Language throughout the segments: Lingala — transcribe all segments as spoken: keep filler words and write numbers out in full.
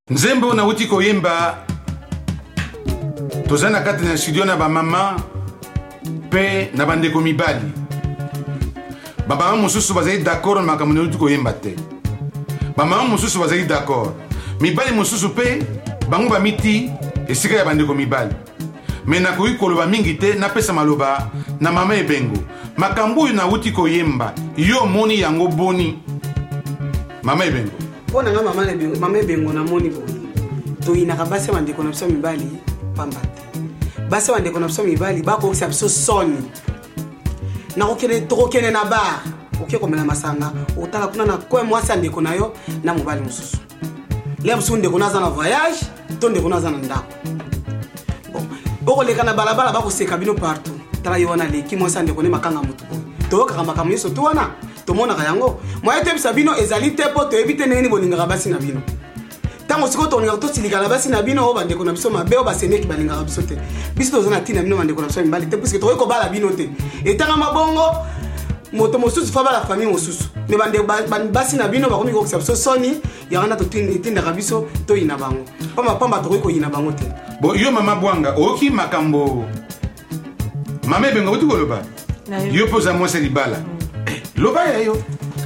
Nzembo na uti koyemba tozana kati na studio na ba mama pe na bandeko mibali ba mama mususu bazali d'accord na makambo na uti koyemba te ba mama mususu bazali d'accord mibali mususu pe bango ba miti esika ya bandeko mibali me na koyi koloba mingi te na pesa maloba na mama ebengo makambo na uti koyemba yo moni yango boni mama ebengo pona nga mama ebengo mama ebengo na moni bo to ina ka basi bandeko na biso mibali pamba te basi bandeko na biso mibali ba ko kisa biso soni na kokene to kokene na ba oke komela masanga otala kuna na ko mwasi andeko na yo na mobali mususu le mususu ndeko na za na voyage to ndeko na za na ndako bon boko leka na balabala ba ko seka bino partout tala yo wana leki mwasi andeko ne makanga mutu to ka makamo yeso to wana to mona ka yango moye te bisabino ezali te po to ebite neni bolinga basi na bino tango siko to nyato tilika na basi na bino o bandeko na biso mabe o baseneki balinga biso te biso to zona tina bino bandeko na biso mbali te puisque to ko bala bino te etanga mabongo moto mosusu fa bala famille mosusu me bande basi na bino ba komi ko biso soni ya wana to tinda ka biso to ina bango pamba pamba to ko ina bango te bo yo mama bwanga oki makambo mama bengo uti ko loba yo poza mo se libala loba ya yo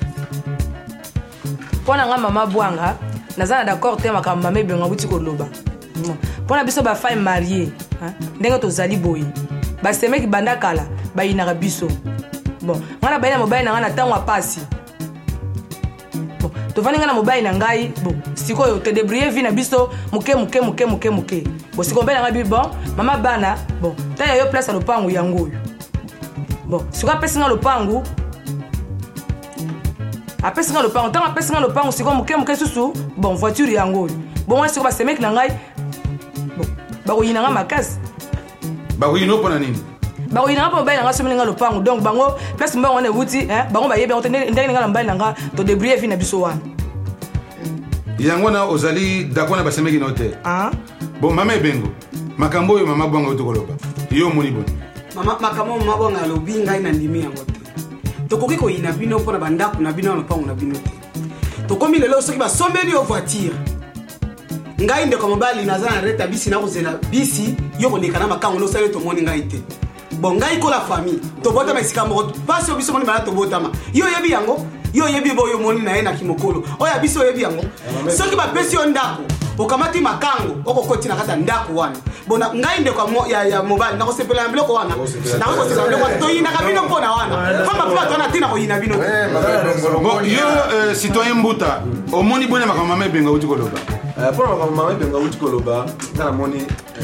pona nga mama bwanga nazana d'accord te makambo mama bengo uti ko loba pona biso ba femme mariée hein ndenge to zali boyi ba semeki banda kala ba inaka biso bon ngana bayina mobile na ngana tango apasi bon to vani ngana mobile na ngai bon sikoyo te débrouiller vie na biso muke muke muke muke muke bon sikombe na ngabi bon mama bana bon ta yo place lo pangu yango bon siko apesi nga lo pangu apesi nga lo pangu tango apesi nga lo pangu siko muke muke susu bon voiture yango bon moi siko ba semeki na ngai bon ba ko yina nga makasi ba ko yino pona nini ba ko yina pa mobile nga somi nga lo pangu donc bango place mbango ne wuti hein bango ba yebe on ndenge nga mobile nga to débrouiller vie na biso wana yango na ozali dakona ba semeki note ah bon mama ebengo makambo yo mama bwanga uti koloba yo moni boni mama makambo mama bwanga lobi ngai na ndimi yango te to koki ko yina bino pona bandako na bino na pangu na bino te to komi lelo soki ba sombeli yo voiture ngai ndeko mobali nazana reta bisi na kozela bisi yo koleka na makango no sale to moni ngai te bon ngai ko la famille to bota masika moko passe biso moni bana to botama yo yebi yango yo yebi bo yo moni na ye na kimokolo oya biso yebi yango soki ba pesi yo ndako okamati makango okokoti na kata ndako wana bona ngai ndeko ya ya mobali na ko sepela mbloko wana na ko sepela mbloko to yina ka bino mpona wana kama pula tona tina ko yina bino bon yo citoyen mbuta omoni bone makambo mama benga uti koloba Euh, pour ma maman, ben ga uti koloba, na la moni.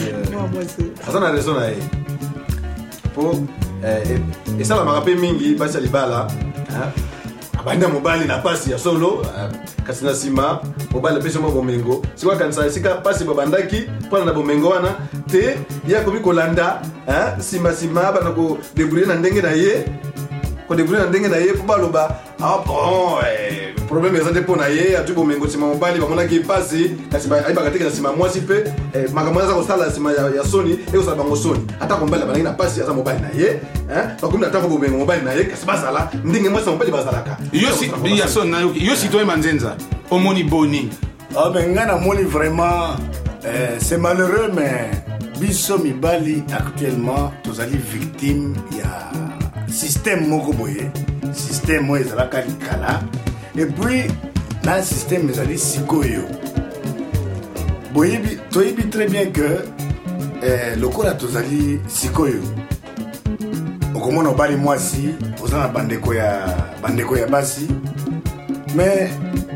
Ça na raison là. Pour euh et ça la m'a rappelé mingi basi libala, hein. Abanda mobali na pasi ya solo, kasina sima, mobali pesa mo bomengo. Sikwa kanisa sika pasi babandaki, pona na bomengo wana, te ya komi kolanda, hein, sima sima bana ko débrouiller na ndenge na ye. Ko débrouiller na ndenge na ye pour baloba. Ah bon, eh problème ezande pona ye atu bomengo sima mobali bamona ki pasi kasi ba aiba katika sima mwasi pe makambo za kosala sima ya, ya soni e kosala bango soni ata kombala banaki na pasi aza mobali na ye hein bakomi ata ko bomengo mobali na ye kasi basala ndenge mwasi mobali bazalaka yo si ya soni na yo si toi manzenza omoni boni ah ben ngana moni vraiment euh, c'est malheureux mais biso mibali actuellement tozali victime ya système moko boye système mo ezalaka likala et puis dans le système ezali sikoyo boyebi toyebi très bien que eh, lokola tozali sikoyo okomona obali mwasi oza na bandeko ya bandeko ya basi mais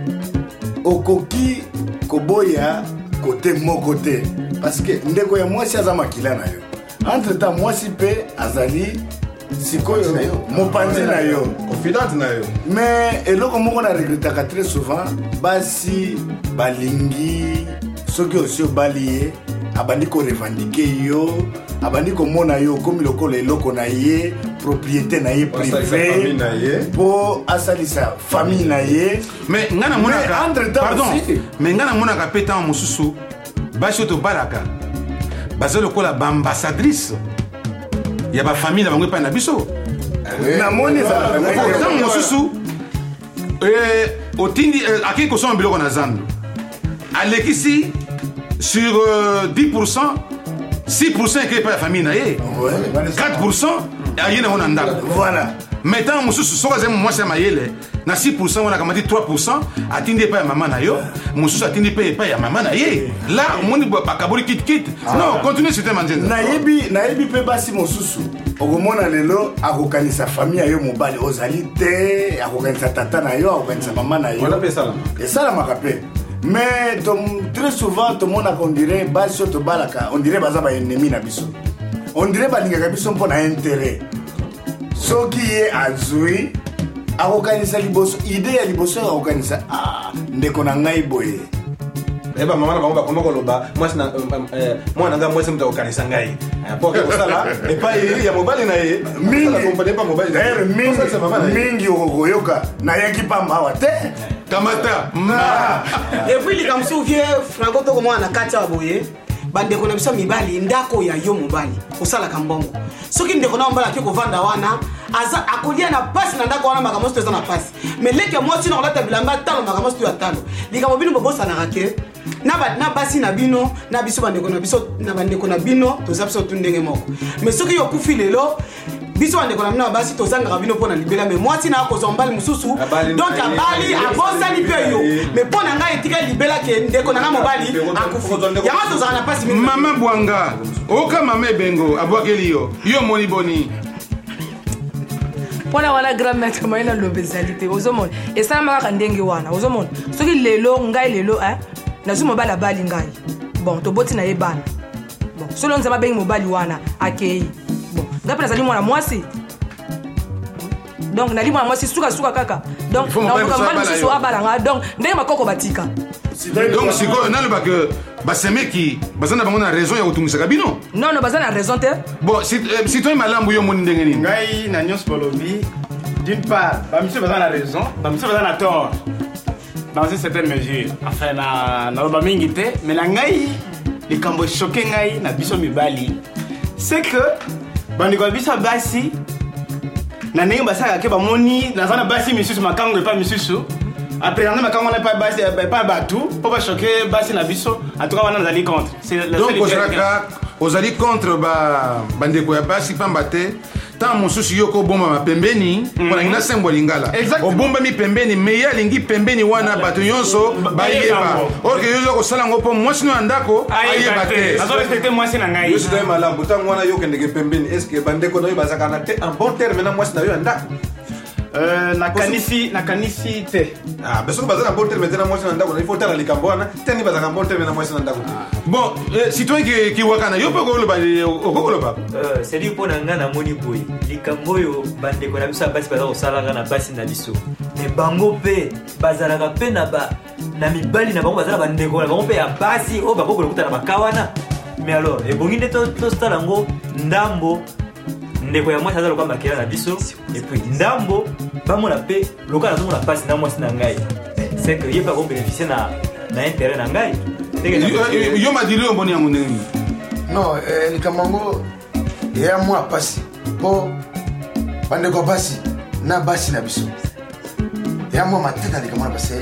okoki koboya kote moko te parce que ndeko ya mwasi aza makila na yo entre temps mwasi pe azali sikoyo mopanzi na yo confidente na yo mais eloko moko na regretaka très souvent basi balingi soki osi obali ye abandi korevendike yo abandi komona yo komi lokola eloko na ye propriété na ye privé po asalisa famille na ye mais ngana monaka pardon mais ngana monaka pe tan mosusu basi to balaka bazo lokola bambassadrice ya ba famille na bango pa na biso na moni za na mosusu eh otindi akiko so biloko na zando alekisi sur euh, dix pour cent six pour cent ekei pa ya famille na ye quatre pour cent aye nango na ndako voilà maintenant mosusu soki azali mwasi ya mayele na six pour cent wana akamati trois pour cent atindi epai ya mama na yo mosusu atindi mpe epai ya mama na ye la omoni bakaboli kitkit non continue sute manzenza nayebi nayebi mpe basi mosusu okomona lelo akokanisa famille ya yo mobali ozali te akokanisa tata na yo akokanisa mama na yo esalamaka mpe mais très souvent tomonaka ondire basi oyo tobalaka ondire baza baennemi na biso ondire balingaka biso mpo na intérêt soki ye azwi akokanisa liboso ide ya liboso akokanisa ndeko na ngai boye eba mama na bango bakoma koloba mwasi na mwana nga mwasi mutu akokanisa ngai po ke kosala epai ya mobali na ye mingi okoyoka nayaki pamba awa te kamata epuis likambo mosusu vie franco tokomona na kati awa boye bandeko na biso mibali ndako ya yo mobali kosalaka mbongo soki ndeko na mobali ake kovanda wana aza akolia na pasi na ndako wana makambo mosusu eza na pasi mais leke mwasi na kolata bilamba talo makambo mosusu ya talo likambo bino bobosanaka ke na basi na bino na biso bandeko na biso na bandeko na bino toza biso tu ndenge moko mais soki yokufi lelo biso bandeko na bino na basi tozangaka bino mpo na libela mais mwasi na akozwa mbali mosusu donc abali abosani mpe yo mais mpo na ngai etika libela ke ndeko na ngai mobali akufi yango tozala na pasi mingi mama bwanga oka mama ebengo abwakeli yo yo moni boni mpona wana grand maître moye na lobe ezali te ozomona esalama kaka ndenge wana ozomona soki lelo ngai lelo nazwi mobali abali ngai bon toboti na ye bana bon solo nzambe abengi mobali wana akei bon ngai mpe nazali mwana mwasi donc nali mwana mwasi sukasuka kaka donc nakoka mobali mosusu abala nga donc ndenge makoko batika donc sikoyo nalobaka basemeki baza na bango na raison ya kotungisaka bino non non baza na raison te bon citoyen malambu yo omoni ndenge nini ngai na nyonso balobi d'une part bamisu baza na raison bamisu baza na tort dans une certaine mesure enfin na naloba mingi te mais na ngai likambo echoke ngai na biso mibali c'est que bandeko ya biso basi na ndenge basalaka ke bamoni naza na basi misusu makango epa misusu apresente makango wana epa bato mpo bachoke basi na biso atuka wana nazali contre donc ozalaka ozali contre bandeko ya basi pamba te ntango mosusu yo kobombama pembeni mpona ngina sembo lingala obombami pembeni me ye alingi pembeni wana bato nyonso bayeba orke yo oza kosala yango mpo mwasi no ya ndako ayeba te azorespekte mwasi na ngai yo sikoyo malamu ntango wana yo okendeke pembeni estce bandeko na yo bazalaka na te en bon terme na mwasi na yo ya ndako nakanisi nakanisi te soki baza na bon terme te na mwasi na ndako il faut tala likambo wana teni bazalaka bon terme na mwasi na ndako bon citoyen kiwakana yo mpe okokoloba cedi mpo na nga namoni boye likambo oyo bandeko na biso ya basi baza kosalaka na basi na biso me bango mpe bazalaka mpe na mibali na bango baza na bandeko na bango mpe ya basi oyo bakoko lokuta na baka wana mais alors ebongi nde tosala yango ndambo ndeko ya mwasi aza loka makela na biso epuis ndambo bamona mpe loka nazomona mpasi na mwasi na ngai c'est que ye mpe akobeneficie na intérêt na ngai yo madili oyo mboni yango ndenge non likambo yango eya mwa pasi mpo bandeko basi na basi na biso eya mwa matata likambo wana parce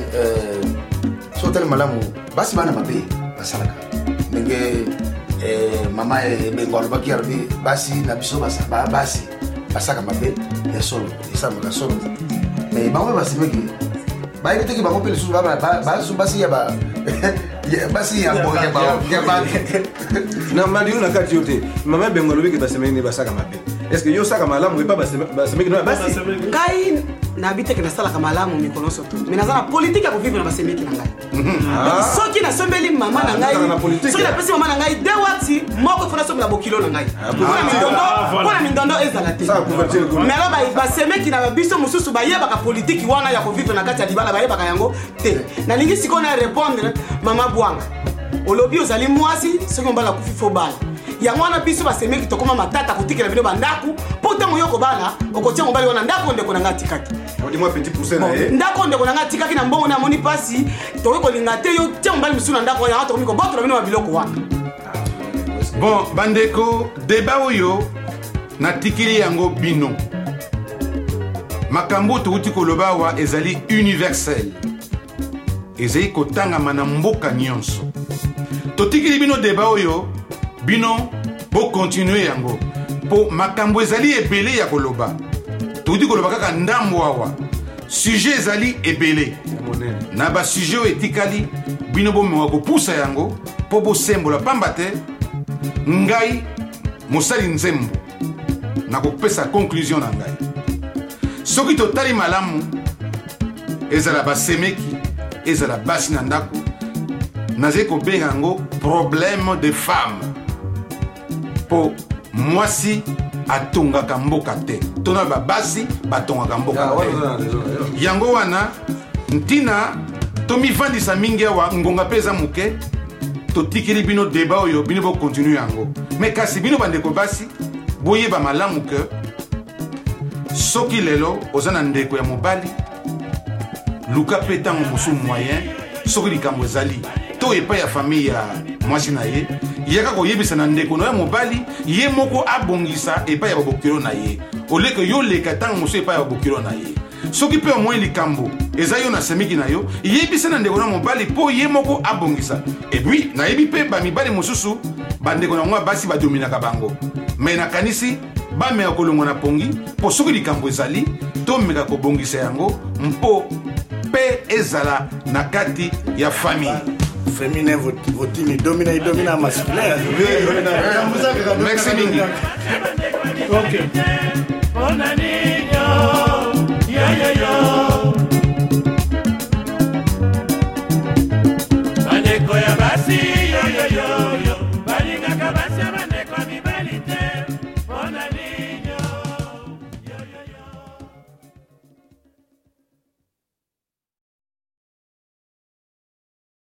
so otali malamu basi bana mabe basalaka ndenge mama ebengo alobaki alobi basi na biso basi basaka mabe ya solo esalaka solo mais bango basemeki bayebi teki bango mpe lisusu basu basi ya basi ya bato na madilu na kati yo te mama ebengo alobiki basemeki ne basaka mabe est ce que yo osaka malamu epa basemeki no ya basi ngai nayebi teke nasalaka malamu mikolo nyonso to mais naza na politike ya kovivre na basemeki na ngai donc soki nasombeli mama na ngai soki napesi mama na ngai de wati moko fona sombela bokilo na ngai mpona mindondo ezala te mais alo basemeki na biso mosusu bayebaka politiki wana ya kovivre na kati ya libala bayebaka yango te nalingi sikoyo na répondre mama bwanga olobi ozali mwasi soki mobala akufi fo bala yango wana biso basemeki tokoma matata kotikela bino bandaku mpo ntango yo kobala okotia mobali wana ndako ndeko na ngai atikaki ndako ndeko na ngai atikaki na mbongo na amoni mpasi tokoki kolinga te yo tia mobali mosusu na ndako yango tokomi kobotola bino babiloko wana bon bandeko deba oyo natikili yango bino makambo tokuti koloba awa ezali universel ezali kotangama na mboka nyonso totikili bino débat oyo bino bokontinue yango mpo makambo ezali ebele ya koloba tokuti koloba kaka ndambo awa sujet ezali ebele na basujet oyo etikali bino bomewa kopusa yango mpo bosembola pamba te ngai mosali nzembo na kopesa conclusion na ngai soki totali malamu ezala basemeki ezala basi na ndako nazali kobenga yango problème de femme mpo mwasi atongaka mboka te tona babasi batongaka mboka te yango wana ntina tomivandisa mingi awa ngonga mpe eza moke totikeli bino débat oyo bino bokontinue yango me kasi bino bandeko basi boyeba malamu ke soki lelo oza na ndeko ya mobali luka mpe ntango mosusu moyen soki likambo ezali to epai ya famille ya mwasi na ye yaka koyebisa na ndeko na ye mobali ye moko abongisa epai ya babokilo na ye oleke yo leka ntango mosusu epai ya babokilo na ye soki mpe omoi likambo eza yo na semiki na yo yebisa na ndeko na mobali mpo ye moko abongisa epui nayebi mpe bamibali mosusu bandeko na ngo basi badominaka bango me nakanisi bameka kolongwa na pongi mpo soki likambo ezali tomeka kobongisa yango mpo mpe ezala na kati ya famille féminin votini domina idomina masculin merci mingi ok on a niño yo yo yo